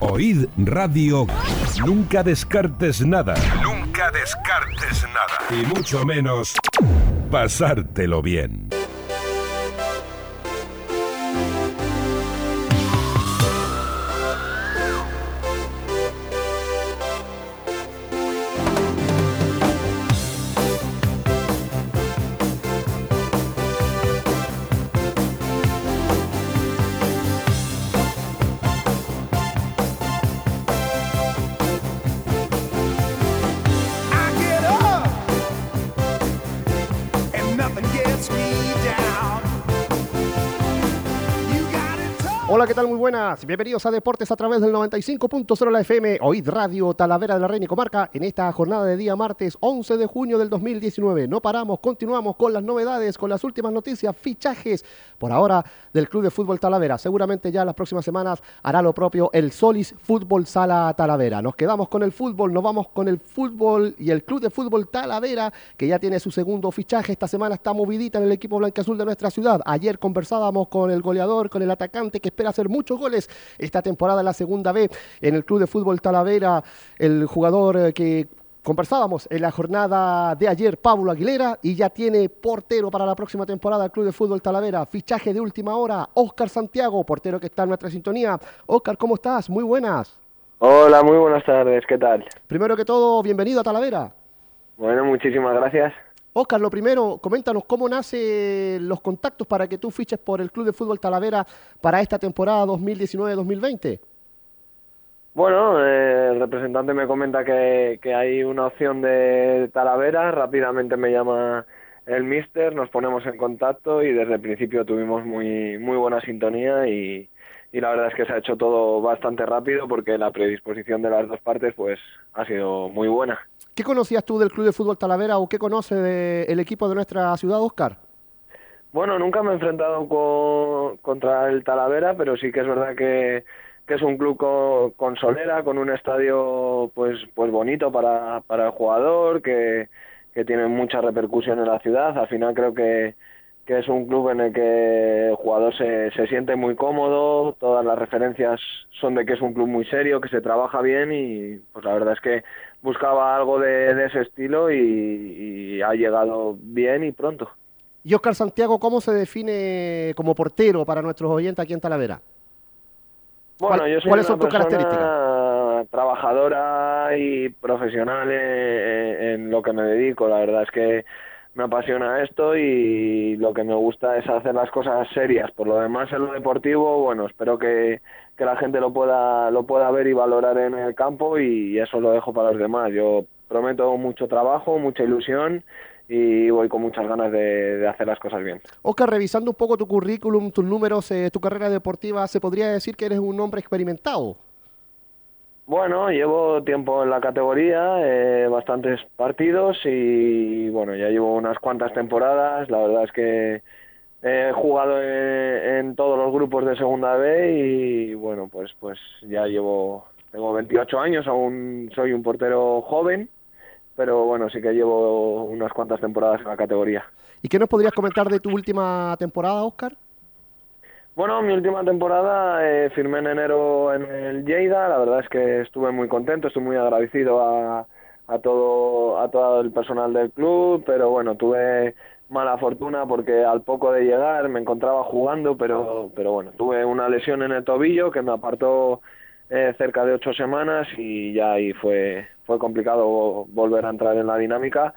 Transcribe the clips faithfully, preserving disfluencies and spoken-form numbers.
Oíd Radio. Nunca descartes nada. Nunca descartes nada. Y mucho menos pasártelo bien. Hola, ¿qué tal? Muy buenas. Bienvenidos a Deportes a través del noventa y cinco punto cero la F M. Oíd Radio Talavera de la Reina y Comarca en esta jornada de día martes once de junio del dos mil diecinueve. No paramos, continuamos con las novedades, con las últimas noticias, fichajes por ahora del Club de Fútbol Talavera. Seguramente ya en las próximas semanas hará lo propio el Solis Fútbol Sala Talavera. Nos quedamos con el fútbol, nos vamos con el fútbol y el Club de Fútbol Talavera, que ya tiene su segundo fichaje. Esta semana está movidita en el equipo blanquiazul de nuestra ciudad. Ayer conversábamos con el goleador, con el atacante que espera hacer muchos goles esta temporada en la segunda B en el Club de Fútbol Talavera, el jugador que conversábamos en la jornada de ayer, Pablo Aguilera, y ya tiene portero para la próxima temporada el Club de Fútbol Talavera. Fichaje de última hora, Óscar Santiago, portero que está en nuestra sintonía. Óscar, ¿cómo estás? Muy buenas. Hola, muy buenas tardes, ¿qué tal? Primero que todo, bienvenido a Talavera. Bueno, muchísimas gracias. Óscar, lo primero, coméntanos cómo nacen los contactos para que tú fiches por el Club de Fútbol Talavera para esta temporada dos mil diecinueve dos mil veinte. Bueno, eh, el representante me comenta que, que hay una opción de Talavera, rápidamente me llama el míster, nos ponemos en contacto y desde el principio tuvimos muy, muy buena sintonía y, y la verdad es que se ha hecho todo bastante rápido porque la predisposición de las dos partes pues ha sido muy buena. ¿Qué conocías tú del Club de Fútbol Talavera o qué conoce del equipo de nuestra ciudad, Óscar? Bueno, nunca me he enfrentado con, contra el Talavera, pero sí que es verdad que, que es un club con, con solera, con un estadio pues pues bonito para, para el jugador, que, que tiene mucha repercusión en la ciudad. Al final creo que, que es un club en el que el jugador se, se siente muy cómodo, todas las referencias son de que es un club muy serio, que se trabaja bien y pues la verdad es que buscaba algo de, de ese estilo y, y ha llegado bien y pronto. Y Óscar Santiago, ¿cómo se define como portero para nuestros oyentes aquí en Talavera? Bueno, yo soy ¿Cuáles una son tus características? persona trabajadora y profesional en, en lo que me dedico. La verdad es que me apasiona esto y lo que me gusta es hacer las cosas serias. Por lo demás, en lo deportivo, bueno, espero que, que la gente lo pueda, lo pueda ver y valorar en el campo y eso lo dejo para los demás. Yo prometo mucho trabajo, mucha ilusión y voy con muchas ganas de, de hacer las cosas bien. Óscar, revisando un poco tu currículum, tus números, eh, tu carrera deportiva, ¿se podría decir que eres un hombre experimentado? Bueno, llevo tiempo en la categoría, eh, bastantes partidos y bueno, ya llevo unas cuantas temporadas. La verdad es que he jugado en, en todos los grupos de Segunda B y bueno, pues pues ya llevo, tengo veintiocho años, aún soy un portero joven, pero bueno, sí que llevo unas cuantas temporadas en la categoría. ¿Y qué nos podrías comentar de tu última temporada, Óscar? Bueno, mi última temporada eh, firmé en enero en el Lleida. La verdad es que estuve muy contento, estoy muy agradecido a, a todo a todo el personal del club, pero bueno, tuve mala fortuna porque al poco de llegar me encontraba jugando, pero pero bueno, tuve una lesión en el tobillo que me apartó eh, cerca de ocho semanas y ya ahí fue fue complicado volver a entrar en la dinámica.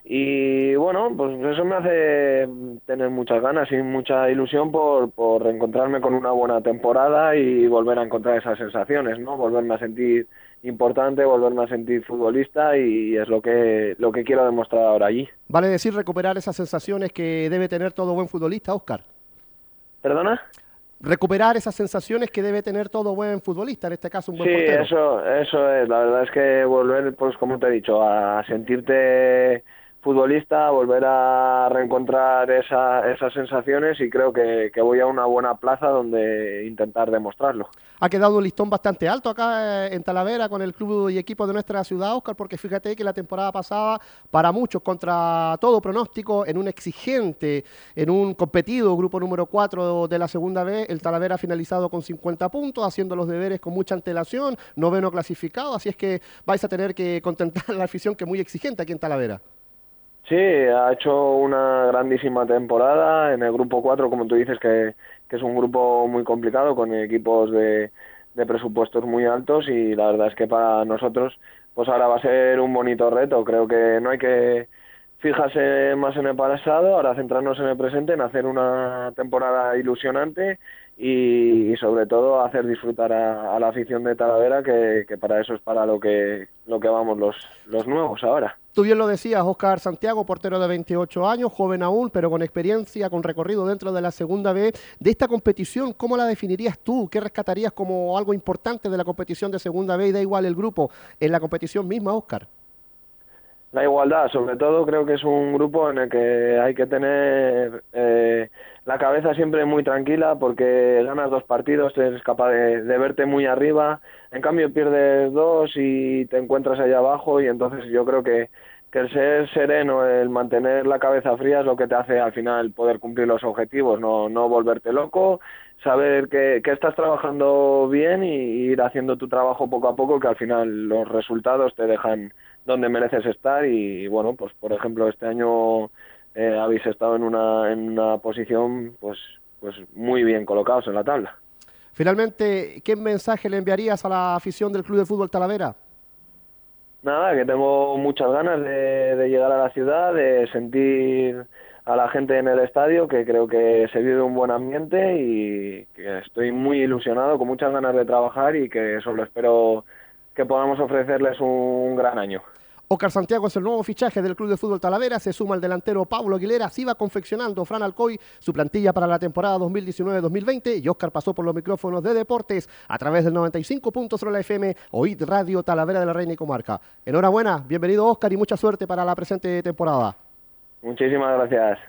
Y bueno, pues eso me hace tener muchas ganas y mucha ilusión por, por reencontrarme con una buena temporada y volver a encontrar esas sensaciones, ¿no? Volverme a sentir importante, volverme a sentir futbolista y es lo que lo que quiero demostrar ahora allí. Vale decir recuperar esas sensaciones que debe tener todo buen futbolista, Óscar. ¿Perdona? Recuperar esas sensaciones que debe tener todo buen futbolista, en este caso un buen sí, portero. Sí, eso, eso es. La verdad es que volver, pues como te he dicho, a sentirte futbolista, volver a reencontrar esa, esas sensaciones y creo que, que voy a una buena plaza donde intentar demostrarlo. Ha quedado un listón bastante alto acá en Talavera con el club y equipo de nuestra ciudad, Óscar, porque fíjate que la temporada pasada, para muchos, contra todo pronóstico, en un exigente, en un competido grupo número cuatro de la segunda B, el Talavera ha finalizado con cincuenta puntos, haciendo los deberes con mucha antelación, noveno clasificado, así es que vais a tener que contentar a la afición, que es muy exigente aquí en Talavera. Sí, ha hecho una grandísima temporada en el grupo cuatro, como tú dices, que, que es un grupo muy complicado con equipos de, de presupuestos muy altos, y la verdad es que para nosotros pues ahora va a ser un bonito reto. Creo que no hay que fijarse más en el pasado, ahora centrarnos en el presente, en hacer una temporada ilusionante y, y sobre todo hacer disfrutar a, a la afición de Talavera, que, que para eso es para lo que lo que vamos los, los nuevos ahora. Tú bien lo decías, Óscar Santiago, portero de veintiocho años, joven aún, pero con experiencia, con recorrido dentro de la segunda B. De esta competición, ¿cómo la definirías tú? ¿Qué rescatarías como algo importante de la competición de segunda B? Y da igual el grupo, en la competición misma, Óscar. La igualdad, sobre todo, creo que es un grupo en el que hay que tener eh, la cabeza siempre muy tranquila, porque ganas dos partidos, eres capaz de, de verte muy arriba, en cambio pierdes dos y te encuentras allá abajo, y entonces yo creo que, que el ser sereno, el mantener la cabeza fría es lo que te hace al final poder cumplir los objetivos, no, no volverte loco, saber que, que estás trabajando bien y ir haciendo tu trabajo poco a poco, que al final los resultados te dejan donde mereces estar. Y, y bueno, pues por ejemplo este año eh, habéis estado en una en una posición pues pues muy bien colocados en la tabla. Finalmente, ¿qué mensaje le enviarías a la afición del Club de Fútbol Talavera? Nada, que tengo muchas ganas de, de llegar a la ciudad, de sentir a la gente en el estadio, que creo que se vive un buen ambiente y que estoy muy ilusionado, con muchas ganas de trabajar, y que solo espero que podamos ofrecerles un gran año. Óscar Santiago es el nuevo fichaje del Club de Fútbol Talavera, se suma el delantero Pablo Aguilera, se iba confeccionando Fran Alcoy su plantilla para la temporada dos mil diecinueve dos mil veinte, y Óscar pasó por los micrófonos de Deportes a través del noventa y cinco punto cero la F M, Oíd Radio Talavera de la Reina y Comarca. Enhorabuena, bienvenido Óscar, y mucha suerte para la presente temporada. Muchísimas gracias.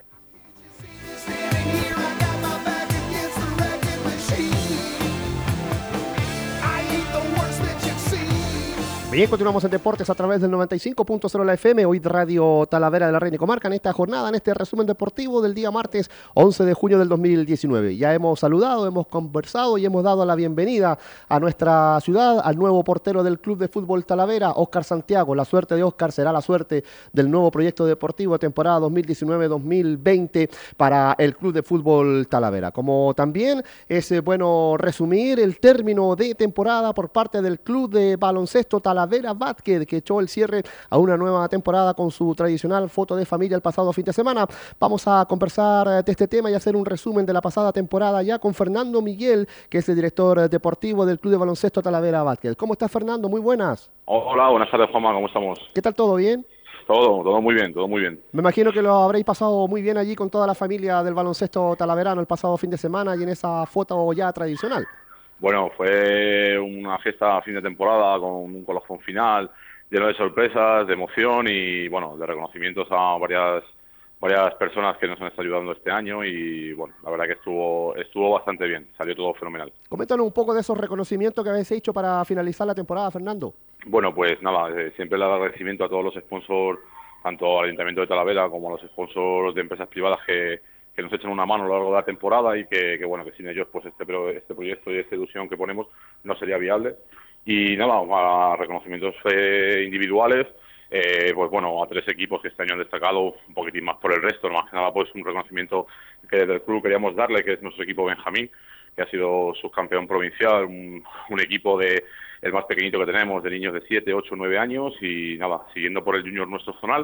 Bien, continuamos en Deportes a través del noventa y cinco punto cero la F M, Oíd Radio Talavera de la Reina y Comarca, en esta jornada, en este resumen deportivo del día martes once de junio del dos mil diecinueve. Ya hemos saludado, hemos conversado y hemos dado la bienvenida a nuestra ciudad, al nuevo portero del Club de Fútbol Talavera, Óscar Santiago. La suerte de Óscar será la suerte del nuevo proyecto deportivo de temporada dos mil diecinueve dos mil veinte para el Club de Fútbol Talavera. Como también es eh, bueno resumir el término de temporada por parte del Club de Baloncesto Talavera Talavera Basket, que echó el cierre a una nueva temporada con su tradicional foto de familia el pasado fin de semana. Vamos a conversar de este tema y hacer un resumen de la pasada temporada ya con Fernando Miguel, que es el director deportivo del Club de Baloncesto Talavera Basket. ¿Cómo estás, Fernando? Muy buenas. Hola, buenas tardes, Juanma, ¿cómo estamos? ¿Qué tal, todo bien? Todo, todo muy bien, todo muy bien. Me imagino que lo habréis pasado muy bien allí con toda la familia del baloncesto talaverano el pasado fin de semana y en esa foto ya tradicional. Bueno, fue una fiesta a fin de temporada con un colofón final lleno de sorpresas, de emoción y, bueno, de reconocimientos a varias varias personas que nos han estado ayudando este año y, bueno, la verdad que estuvo estuvo bastante bien, salió todo fenomenal. Coméntanos un poco de esos reconocimientos que habéis hecho para finalizar la temporada, Fernando. Bueno, pues nada, eh, siempre el agradecimiento a todos los sponsors, tanto al Ayuntamiento de Talavera como a los sponsors de empresas privadas que que nos echan una mano a lo largo de la temporada y que, que bueno, que sin ellos pues este este proyecto y esta ilusión que ponemos no sería viable. Y nada, a reconocimientos eh, individuales, eh, pues bueno, a tres equipos que este año han destacado un poquitín más por el resto, más que nada pues un reconocimiento que desde el club queríamos darle, que es nuestro equipo Benjamín, que ha sido subcampeón provincial, un, un equipo de el más pequeñito que tenemos, de niños de siete, ocho, nueve años, y nada, siguiendo por el junior nuestro zonal,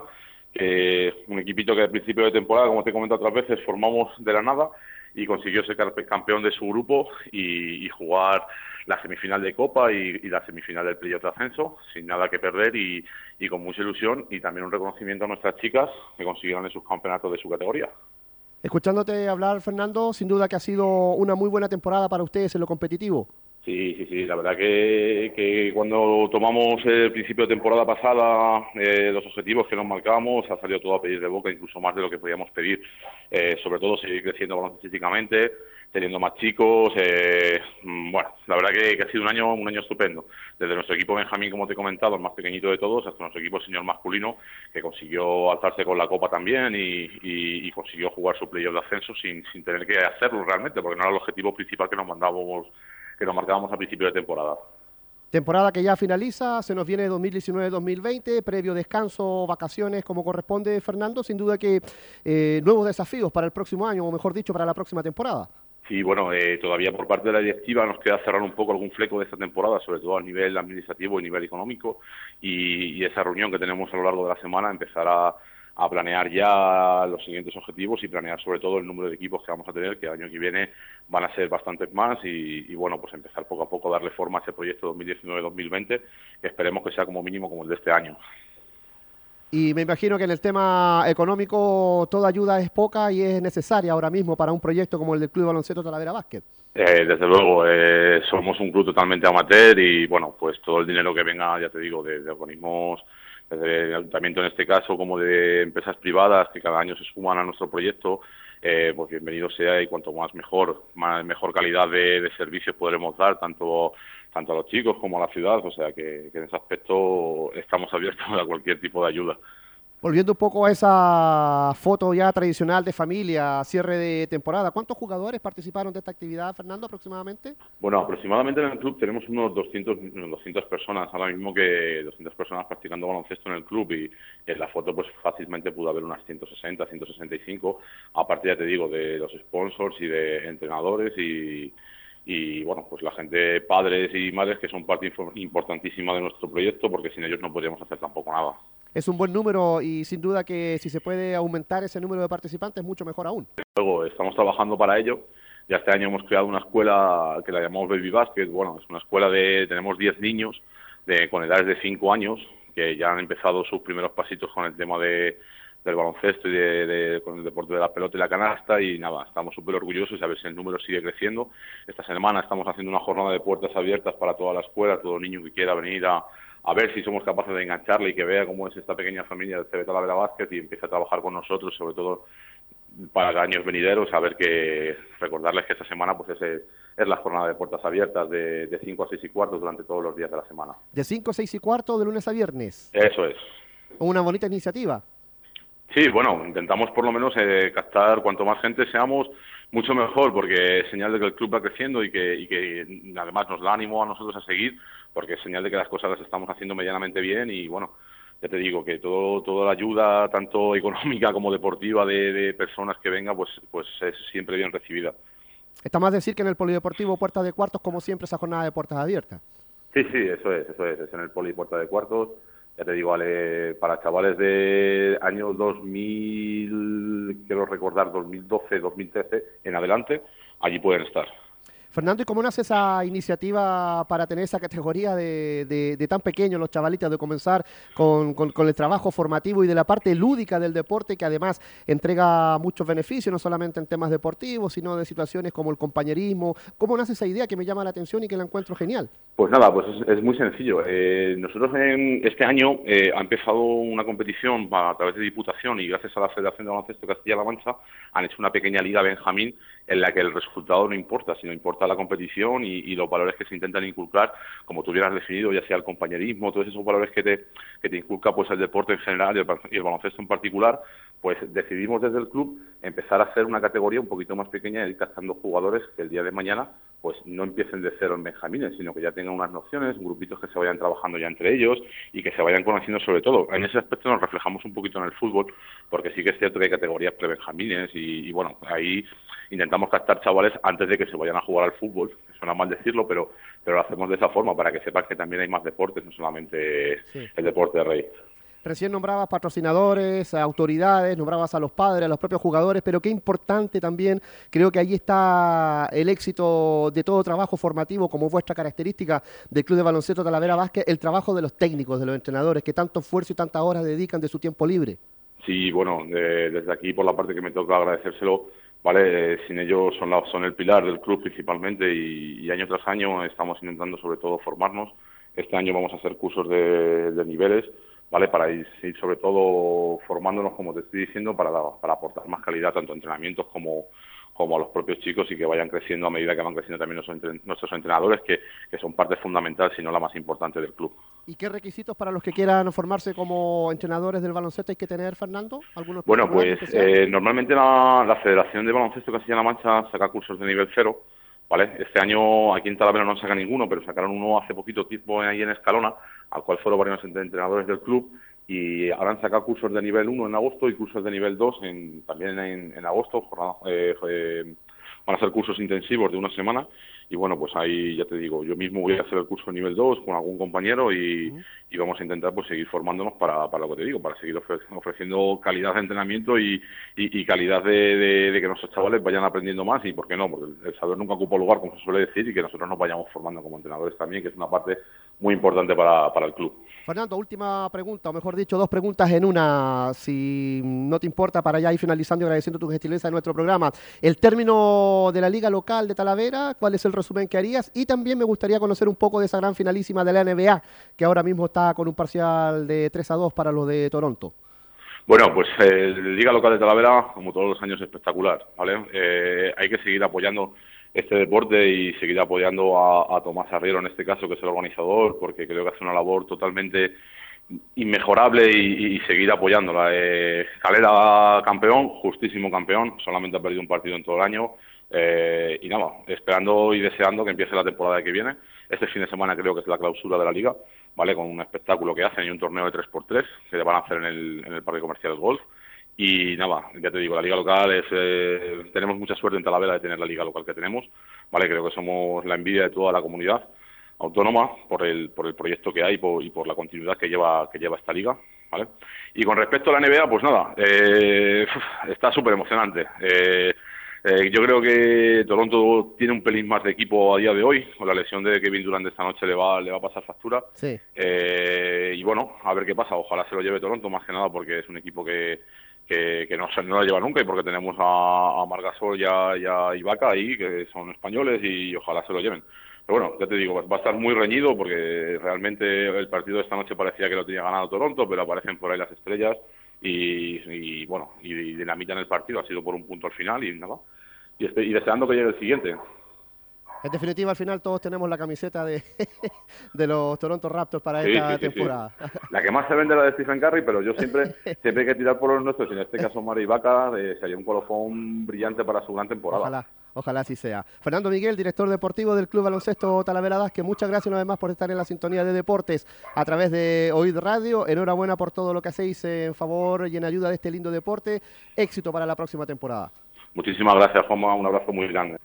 Eh, un equipito que al principio de temporada, como te he comentado otras veces, formamos de la nada y consiguió ser campeón de su grupo y, y jugar la semifinal de Copa y, y la semifinal del playoff de ascenso sin nada que perder y, y con mucha ilusión, y también un reconocimiento a nuestras chicas que consiguieron el subcampeonato de su categoría. Escuchándote hablar, Fernando, sin duda que ha sido una muy buena temporada para ustedes en lo competitivo. Sí, sí, sí, la verdad que, que cuando tomamos el principio de temporada pasada eh, los objetivos que nos marcábamos, ha salido todo a pedir de boca, incluso más de lo que podíamos pedir, eh, sobre todo seguir creciendo baloncestísticamente, teniendo más chicos, eh, bueno, la verdad que, que ha sido un año un año estupendo, desde nuestro equipo Benjamín, como te he comentado, el más pequeñito de todos, hasta nuestro equipo senior masculino, que consiguió alzarse con la Copa también y, y, y consiguió jugar su playoff de ascenso sin, sin tener que hacerlo realmente, porque no era el objetivo principal que nos mandábamos que nos marcábamos a principio de temporada. Temporada que ya finaliza, se nos viene dos mil diecinueve dos mil veinte, previo descanso, vacaciones como corresponde, Fernando, sin duda que eh, nuevos desafíos para el próximo año, o mejor dicho, para la próxima temporada. Sí, bueno, eh, todavía por parte de la directiva nos queda cerrar un poco algún fleco de esta temporada, sobre todo a nivel administrativo y nivel económico, y, y esa reunión que tenemos a lo largo de la semana empezará a planear ya los siguientes objetivos y planear sobre todo el número de equipos que vamos a tener, que el año que viene van a ser bastantes más y, y bueno, pues empezar poco a poco a darle forma a ese proyecto dos mil diecinueve dos mil veinte, que esperemos que sea como mínimo como el de este año. Y me imagino que en el tema económico toda ayuda es poca y es necesaria ahora mismo para un proyecto como el del Club Baloncesto Talavera Básquet. Eh, desde luego, eh, somos un club totalmente amateur y bueno, pues todo el dinero que venga, ya te digo, de, de organismos, desde el ayuntamiento en este caso, como de empresas privadas que cada año se suman a nuestro proyecto, eh, pues bienvenido sea y cuanto más mejor, más mejor calidad de, de servicios podremos dar, tanto tanto a los chicos como a la ciudad, o sea que, que en ese aspecto estamos abiertos a cualquier tipo de ayuda. Volviendo un poco a esa foto ya tradicional de familia, cierre de temporada, ¿cuántos jugadores participaron de esta actividad, Fernando, aproximadamente? Bueno, aproximadamente en el club tenemos unos doscientos, doscientas personas, ahora mismo que doscientas personas practicando baloncesto en el club y en la foto pues fácilmente pudo haber unas ciento sesenta, ciento sesenta y cinco, aparte ya te digo, de los sponsors y de entrenadores y... y bueno, pues la gente, padres y madres, que son parte importantísima de nuestro proyecto, porque sin ellos no podríamos hacer tampoco nada. Es un buen número y sin duda que si se puede aumentar ese número de participantes, mucho mejor aún. Luego, estamos trabajando para ello. Ya este año hemos creado una escuela que la llamamos Baby Basket. Bueno, es una escuela de, tenemos diez niños de, con edades de cinco años, que ya han empezado sus primeros pasitos con el tema de del baloncesto y de, de, con el deporte de la pelota y la canasta y nada, estamos súper orgullosos y a ver si el número sigue creciendo. Esta semana estamos haciendo una jornada de puertas abiertas para toda la escuela, todo niño que quiera venir a, a ver si somos capaces de engancharle y que vea cómo es esta pequeña familia del C B Talavera Básquet y empiece a trabajar con nosotros, sobre todo para años venideros, a ver que recordarles que esta semana pues es, es la jornada de puertas abiertas de, de cinco a seis y cuarto durante todos los días de la semana. De cinco a seis y cuarto de lunes a viernes. Eso es. Una bonita iniciativa. Sí, bueno, intentamos por lo menos eh, captar cuanto más gente seamos, mucho mejor, porque es señal de que el club va creciendo y que, y que además nos da ánimo a nosotros a seguir, porque es señal de que las cosas las estamos haciendo medianamente bien y bueno, ya te digo que todo toda la ayuda, tanto económica como deportiva de, de personas que venga, pues, pues es siempre bien recibida. Está más decir que en el Polideportivo Puerta de Cuartos, como siempre, esa jornada de puertas abiertas. Sí, sí, eso es, eso es, es en el Poli Puerta de Cuartos. Ya te digo, vale, para chavales de año dos mil, quiero recordar, dos mil doce, dos mil trece, en adelante, allí pueden estar. Fernando, ¿y cómo nace esa iniciativa para tener esa categoría de, de, de tan pequeños los chavalitos, de comenzar con, con, con el trabajo formativo y de la parte lúdica del deporte, que además entrega muchos beneficios, no solamente en temas deportivos, sino de situaciones como el compañerismo? ¿Cómo nace esa idea que me llama la atención y que la encuentro genial? Pues nada, pues es, es muy sencillo. Eh, nosotros en este año eh, ha empezado una competición a, a través de Diputación y gracias a la Federación de Baloncesto de Castilla-La Mancha han hecho una pequeña liga Benjamín en la que el resultado no importa, sino importa la competición y, y los valores que se intentan inculcar, como tú hubieras definido, ya sea el compañerismo, todos esos valores que te, que te inculca pues el deporte en general y el, y el baloncesto en particular, pues decidimos desde el club empezar a hacer una categoría un poquito más pequeña y ir captando jugadores que el día de mañana pues no empiecen de cero en benjamines, sino que ya tengan unas nociones, grupitos que se vayan trabajando ya entre ellos y que se vayan conociendo sobre todo. En ese aspecto nos reflejamos un poquito en el fútbol, porque sí que es cierto que hay categorías pre-benjamines y, y bueno, ahí intentamos captar chavales antes de que se vayan a jugar al fútbol, suena mal decirlo, pero, pero lo hacemos de esa forma para que sepan que también hay más deportes, no solamente sí. El deporte de rey. Recién nombrabas patrocinadores, autoridades, nombrabas a los padres, a los propios jugadores, pero qué importante también, creo que ahí está el éxito de todo trabajo formativo, como vuestra característica del Club de Baloncesto Talavera Básquet, el trabajo de los técnicos, de los entrenadores, que tanto esfuerzo y tantas horas dedican de su tiempo libre. Sí, bueno, de, desde aquí por la parte que me toca agradecérselo, ¿vale? Eh, sin ellos son, la, son el pilar del club principalmente y, y año tras año estamos intentando sobre todo formarnos. Este año vamos a hacer cursos de, de niveles, ¿vale? Para ir, ir sobre todo formándonos, como te estoy diciendo, para, para aportar más calidad tanto a entrenamientos como, como a los propios chicos y que vayan creciendo a medida que van creciendo también nuestros, nuestros entrenadores, que, que son parte fundamental, si no la más importante del club. ¿Y qué requisitos para los que quieran formarse como entrenadores del baloncesto hay que tener, Fernando? ¿Algunos bueno, pues eh, normalmente la, la Federación de Baloncesto de Castilla-La Mancha saca cursos de nivel cero, ¿vale? Este año aquí en Talavera no saca ninguno, pero sacaron uno hace poquito tiempo ahí en Escalona, al cual fueron varios entrenadores del club, y ahora han sacado cursos de nivel uno en agosto y cursos de nivel dos en, también en, en agosto. Jornada, eh, eh, van a ser cursos intensivos de una semana y bueno, pues ahí ya te digo, yo mismo voy a hacer el curso nivel dos con algún compañero y, uh-huh. y vamos a intentar pues seguir formándonos para, para lo que te digo, para seguir ofre- ofreciendo calidad de entrenamiento y, y, y calidad de, de, de que nuestros chavales vayan aprendiendo más y por qué no, porque el saber nunca ocupa lugar, como se suele decir, y que nosotros nos vayamos formando como entrenadores también, que es una parte muy importante para, para el club. Fernando, última pregunta, o mejor dicho, dos preguntas en una, si no te importa, para ya ir finalizando y agradeciendo tu gentileza en nuestro programa. El término de la liga local de Talavera, ¿cuál es el resumen que harías? Y también me gustaría conocer un poco de esa gran finalísima de la N B A, que ahora mismo está con un parcial de tres a dos para los de Toronto. Bueno, pues eh, la liga local de Talavera, como todos los años, espectacular, ¿vale? Eh, hay que seguir apoyando este deporte y seguir apoyando a, a Tomás Arriero en este caso, que es el organizador, porque creo que hace una labor totalmente inmejorable y, y seguir apoyándola. Eh, Calera campeón, justísimo campeón, solamente ha perdido un partido en todo el año eh, y nada, esperando y deseando que empiece la temporada que viene. Este fin de semana creo que es la clausura de la liga, ¿vale? Con un espectáculo que hacen y un torneo de tres por tres que van a hacer en el, en el Parque Comercial Golf. Y nada, ya te digo, la liga local es, eh, tenemos mucha suerte en Talavera de tener la liga local que tenemos, ¿vale? Creo que somos la envidia de toda la comunidad autónoma por el por el proyecto que hay por, y por la continuidad que lleva que lleva esta liga, ¿vale? Y con respecto a la N B A, pues nada, eh, está súper emocionante. Eh, eh, yo creo que Toronto tiene un pelín más de equipo a día de hoy, con la lesión de Kevin Durant esta noche le va le va a pasar factura. Sí. Eh, y bueno, a ver qué pasa, ojalá se lo lleve Toronto, más que nada porque es un equipo que que, que no, no la lleva nunca y porque tenemos a, a Margasol y a, y a Ibaka ahí, que son españoles y ojalá se lo lleven. Pero bueno, ya te digo, va a estar muy reñido porque realmente el partido de esta noche parecía que lo tenía ganado Toronto, pero aparecen por ahí las estrellas y, y bueno, y, y dinamitan el partido, ha sido por un punto al final y nada, y, este, y deseando que llegue el siguiente. En definitiva, al final todos tenemos la camiseta de, de los Toronto Raptors para sí, esta sí, temporada. Sí, sí. La que más se vende es la de Stephen Curry, pero yo siempre siempre hay que tirar por los nuestros, y en este caso Mari Ibaka eh, sería un colofón brillante para su gran temporada. Ojalá, ojalá así sea. Fernando Miguel, director deportivo del Club Baloncesto Talavera Vázquez, muchas gracias una vez más por estar en la sintonía de deportes a través de Oíd Radio. Enhorabuena por todo lo que hacéis en favor y en ayuda de este lindo deporte. Éxito para la próxima temporada. Muchísimas gracias, Juanma, un abrazo muy grande.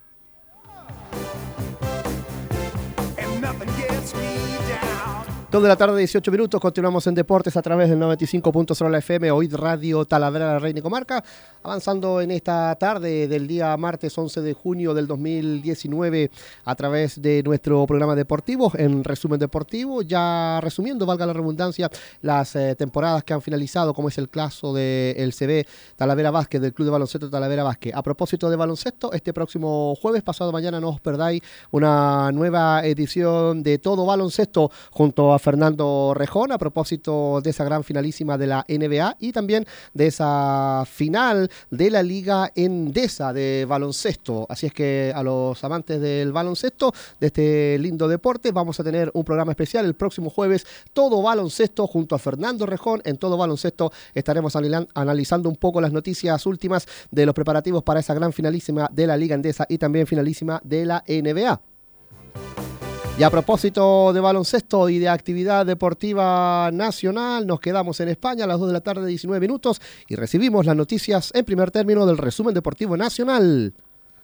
Dos de la tarde, dieciocho minutos, continuamos en Deportes a través del noventa y cinco punto cero la F M, Oíd Radio Talavera de la Reina y Comarca, avanzando en esta tarde del día martes once de junio del dos mil diecinueve a través de nuestro programa deportivo, en resumen deportivo, ya resumiendo, valga la redundancia, las eh, temporadas que han finalizado, como es el caso del C B Talavera Vázquez, del Club de Baloncesto Talavera Vázquez. A propósito de baloncesto, este próximo jueves, pasado mañana, no os perdáis una nueva edición de Todo Baloncesto junto a Fernando Rejón, a propósito de esa gran finalísima de la N B A y también de esa final de la Liga Endesa de baloncesto. Así es que a los amantes del baloncesto, de este lindo deporte, vamos a tener un programa especial el próximo jueves, Todo Baloncesto, junto a Fernando Rejón. En Todo Baloncesto estaremos analizando un poco las noticias últimas de los preparativos para esa gran finalísima de la Liga Endesa y también finalísima de la N B A. Y a propósito de baloncesto y de actividad deportiva nacional, nos quedamos en España a las dos de la tarde, diecinueve minutos, y recibimos las noticias en primer término del resumen deportivo nacional.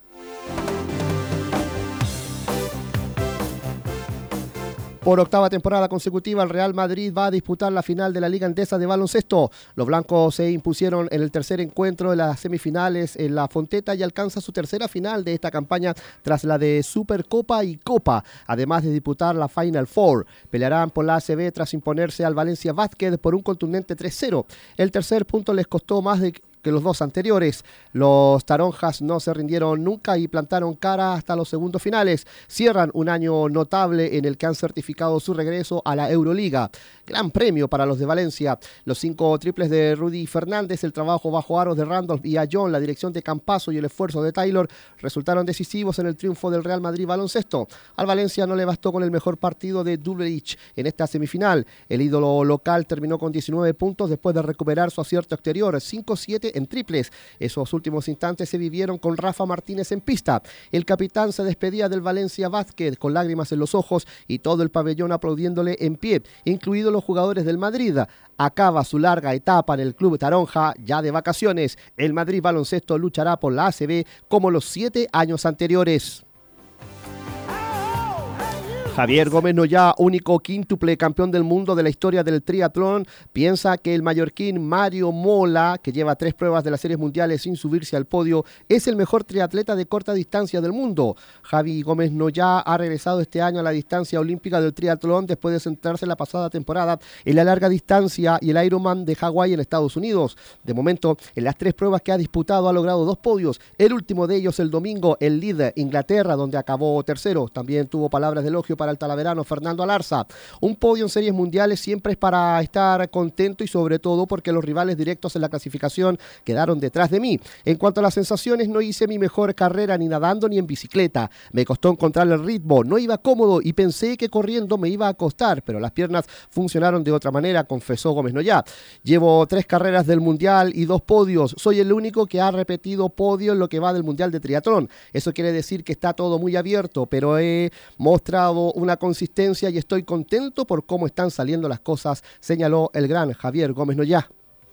Por octava temporada consecutiva, el Real Madrid va a disputar la final de la Liga Endesa de baloncesto. Los blancos se impusieron en el tercer encuentro de las semifinales en La Fonteta y alcanza su tercera final de esta campaña tras la de Supercopa y Copa, además de disputar la Final Four. Pelearán por la A C B tras imponerse al Valencia Basket por un contundente tres cero. El tercer punto les costó más de que los dos anteriores. Los Taronjas no se rindieron nunca y plantaron cara hasta los segundos finales. Cierran un año notable en el que han certificado su regreso a la Euroliga. Gran premio para los de Valencia. Los cinco triples de Rudy Fernández, el trabajo bajo aros de Randolph y Ayón, la dirección de Campazzo y el esfuerzo de Taylor resultaron decisivos en el triunfo del Real Madrid baloncesto. Al Valencia no le bastó con el mejor partido de Dublevich en esta semifinal. El ídolo local terminó con diecinueve puntos después de recuperar su acierto exterior, cinco siete en triples. Esos últimos instantes se vivieron con Rafa Martínez en pista. El capitán se despedía del Valencia Basket con lágrimas en los ojos y todo el pabellón aplaudiéndole en pie, incluidos los jugadores del Madrid. Acaba su larga etapa en el club Taronja, ya de vacaciones. El Madrid baloncesto luchará por la A C B como los siete años anteriores. Javier Gómez Noyá, único quíntuple campeón del mundo de la historia del triatlón, piensa que el mallorquín Mario Mola, que lleva tres pruebas de las series mundiales sin subirse al podio, es el mejor triatleta de corta distancia del mundo. Javi Gómez Noyá ha regresado este año a la distancia olímpica del triatlón después de centrarse la pasada temporada en la larga distancia y el Ironman de Hawái en Estados Unidos. De momento, en las tres pruebas que ha disputado ha logrado dos podios, el último de ellos el domingo en Leeds, Inglaterra, donde acabó tercero. También tuvo palabras de elogio para el talaverano Fernando Alarza. Un podio en series mundiales siempre es para estar contento y sobre todo porque los rivales directos en la clasificación quedaron detrás de mí. En cuanto a las sensaciones, no hice mi mejor carrera ni nadando ni en bicicleta. Me costó encontrar el ritmo, no iba cómodo y pensé que corriendo me iba a costar, pero las piernas funcionaron de otra manera, confesó Gómez Noyá. Llevo tres carreras del mundial y dos podios. Soy el único que ha repetido podio en lo que va del mundial de triatlón. Eso quiere decir que está todo muy abierto, pero he mostrado una consistencia y estoy contento por cómo están saliendo las cosas, señaló el gran Javier Gómez Noyá.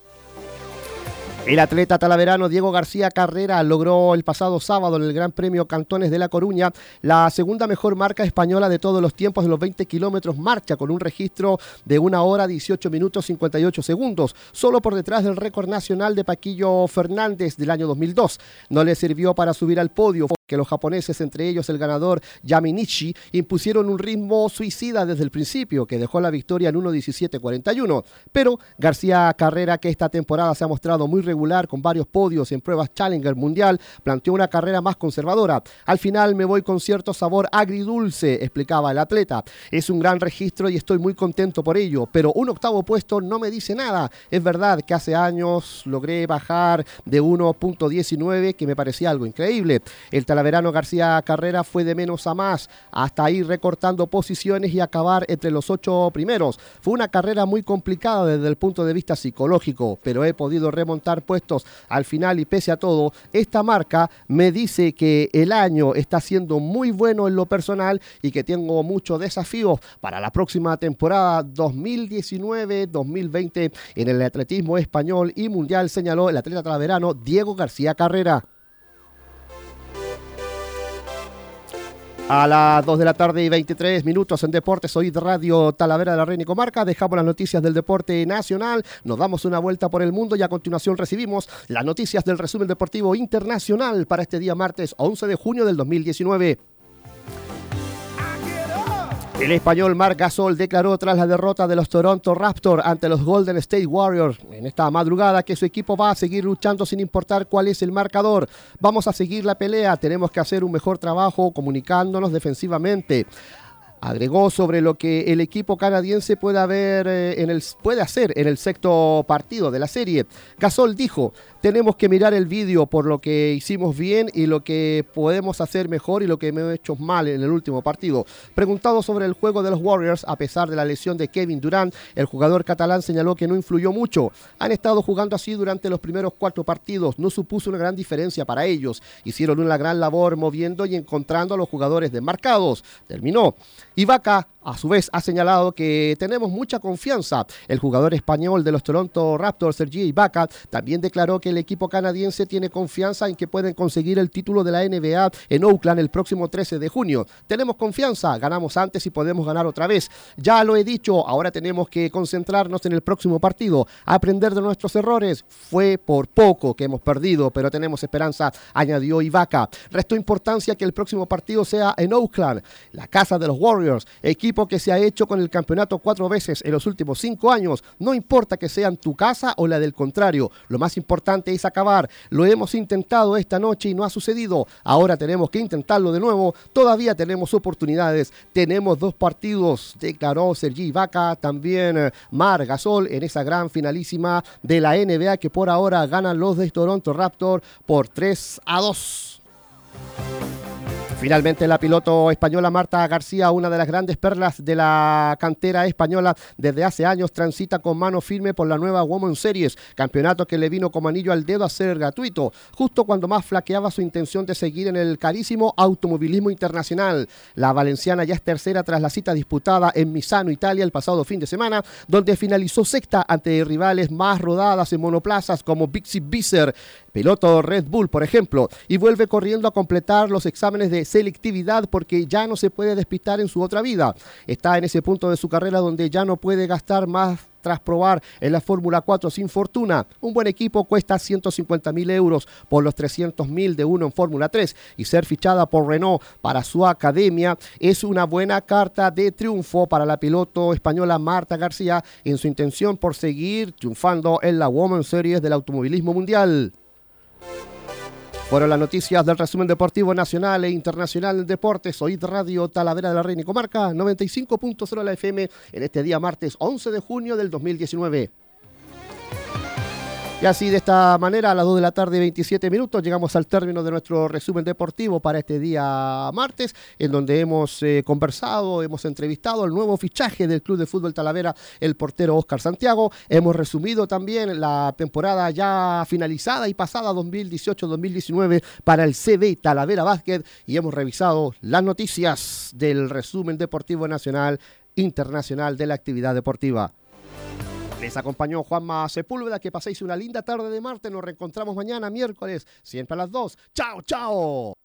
El atleta talaverano Diego García Carrera logró el pasado sábado en el Gran Premio Cantones de La Coruña la segunda mejor marca española de todos los tiempos de los veinte kilómetros marcha, con un registro de una hora dieciocho minutos cincuenta y ocho segundos, solo por detrás del récord nacional de Paquillo Fernández del año dos mil dos. No le sirvió para subir al podio, que los japoneses, entre ellos el ganador Yaminichi, impusieron un ritmo suicida desde el principio, que dejó la victoria en uno diecisiete cuarenta y uno. Pero García Carrera, que esta temporada se ha mostrado muy regular con varios podios en pruebas Challenger Mundial, planteó una carrera más conservadora. Al final me voy con cierto sabor agridulce, explicaba el atleta. Es un gran registro y estoy muy contento por ello, pero un octavo puesto no me dice nada. Es verdad que hace años logré bajar de uno punto diecinueve, que me parecía algo increíble. El talaverano García Carrera fue de menos a más, hasta ir recortando posiciones y acabar entre los ocho primeros. Fue una carrera muy complicada desde el punto de vista psicológico, pero he podido remontar puestos al final y pese a todo, esta marca me dice que el año está siendo muy bueno en lo personal y que tengo muchos desafíos para la próxima temporada dos mil diecinueve dos mil veinte en el atletismo español y mundial, señaló el atleta talaverano Diego García Carrera. A las dos de la tarde y veintitrés minutos en Deportes, hoy Radio Talavera de la Reina y Comarca. Dejamos las noticias del deporte nacional, nos damos una vuelta por el mundo y a continuación recibimos las noticias del resumen deportivo internacional para este día martes once de junio del dos mil diecinueve. El español Marc Gasol declaró tras la derrota de los Toronto Raptors ante los Golden State Warriors en esta madrugada que su equipo va a seguir luchando sin importar cuál es el marcador. Vamos a seguir la pelea, tenemos que hacer un mejor trabajo comunicándonos defensivamente. Agregó sobre lo que el equipo canadiense puede, haber, eh, en el, puede hacer en el sexto partido de la serie. Gasol dijo: tenemos que mirar el vídeo por lo que hicimos bien y lo que podemos hacer mejor y lo que hemos hecho mal en el último partido. Preguntado sobre el juego de los Warriors, a pesar de la lesión de Kevin Durant, el jugador catalán señaló que no influyó mucho. Han estado jugando así durante los primeros cuatro partidos, no supuso una gran diferencia para ellos. Hicieron una gran labor moviendo y encontrando a los jugadores desmarcados. Terminó. Ibaka, a su vez, ha señalado que tenemos mucha confianza. El jugador español de los Toronto Raptors, Serge Ibaka, también declaró que el equipo canadiense tiene confianza en que pueden conseguir el título de la N B A en Oakland el próximo trece de junio. Tenemos confianza, ganamos antes y podemos ganar otra vez. Ya lo he dicho, ahora tenemos que concentrarnos en el próximo partido, aprender de nuestros errores. Fue por poco que hemos perdido, pero tenemos esperanza, añadió Ibaka. Restó importancia que el próximo partido sea en Oakland, la casa de los Warriors, equipo equipo que se ha hecho con el campeonato cuatro veces en los últimos cinco años. No importa que sean tu casa o la del contrario, lo más importante es acabar. Lo hemos intentado esta noche y no ha sucedido. Ahora tenemos que intentarlo de nuevo. Todavía tenemos oportunidades. Tenemos dos partidos, declaró Sergi Ibaka, también Marc Gasol en esa gran finalísima de la N B A que por ahora ganan los de Toronto Raptors por tres a dos. Finalmente la piloto española Marta García, una de las grandes perlas de la cantera española desde hace años, transita con mano firme por la nueva Women's Series, campeonato que le vino como anillo al dedo a ser gratuito, justo cuando más flaqueaba su intención de seguir en el carísimo automovilismo internacional. La valenciana ya es tercera tras la cita disputada en Misano, Italia, el pasado fin de semana, donde finalizó sexta ante rivales más rodadas en monoplazas como Bixi Visser, piloto Red Bull, por ejemplo, y vuelve corriendo a completar los exámenes de selectividad porque ya no se puede despistar en su otra vida. Está en ese punto de su carrera donde ya no puede gastar más tras probar en la Fórmula cuatro sin fortuna. Un buen equipo cuesta ciento cincuenta mil euros por los trescientos mil de uno en Fórmula tres y ser fichada por Renault para su academia es una buena carta de triunfo para la piloto española Marta García en su intención por seguir triunfando en la Women's Series del automovilismo mundial. Fueron las noticias del resumen deportivo nacional e internacional de deportes. Oíd Radio Talavera de la Reina y Comarca, noventa y cinco punto cero la F M en este día martes once de junio del dos mil diecinueve. Y así de esta manera a las dos de la tarde veintisiete minutos llegamos al término de nuestro resumen deportivo para este día martes, en donde hemos eh, conversado, hemos entrevistado al nuevo fichaje del Club de Fútbol Talavera, el portero Óscar Santiago. Hemos resumido también la temporada ya finalizada y pasada dos mil dieciocho dos mil diecinueve para el C B Talavera Básquet y hemos revisado las noticias del resumen deportivo nacional internacional de la actividad deportiva. Les acompañó Juanma Sepúlveda. Que paséis una linda tarde de martes. Nos reencontramos mañana miércoles, siempre a las dos. ¡Chao, chao!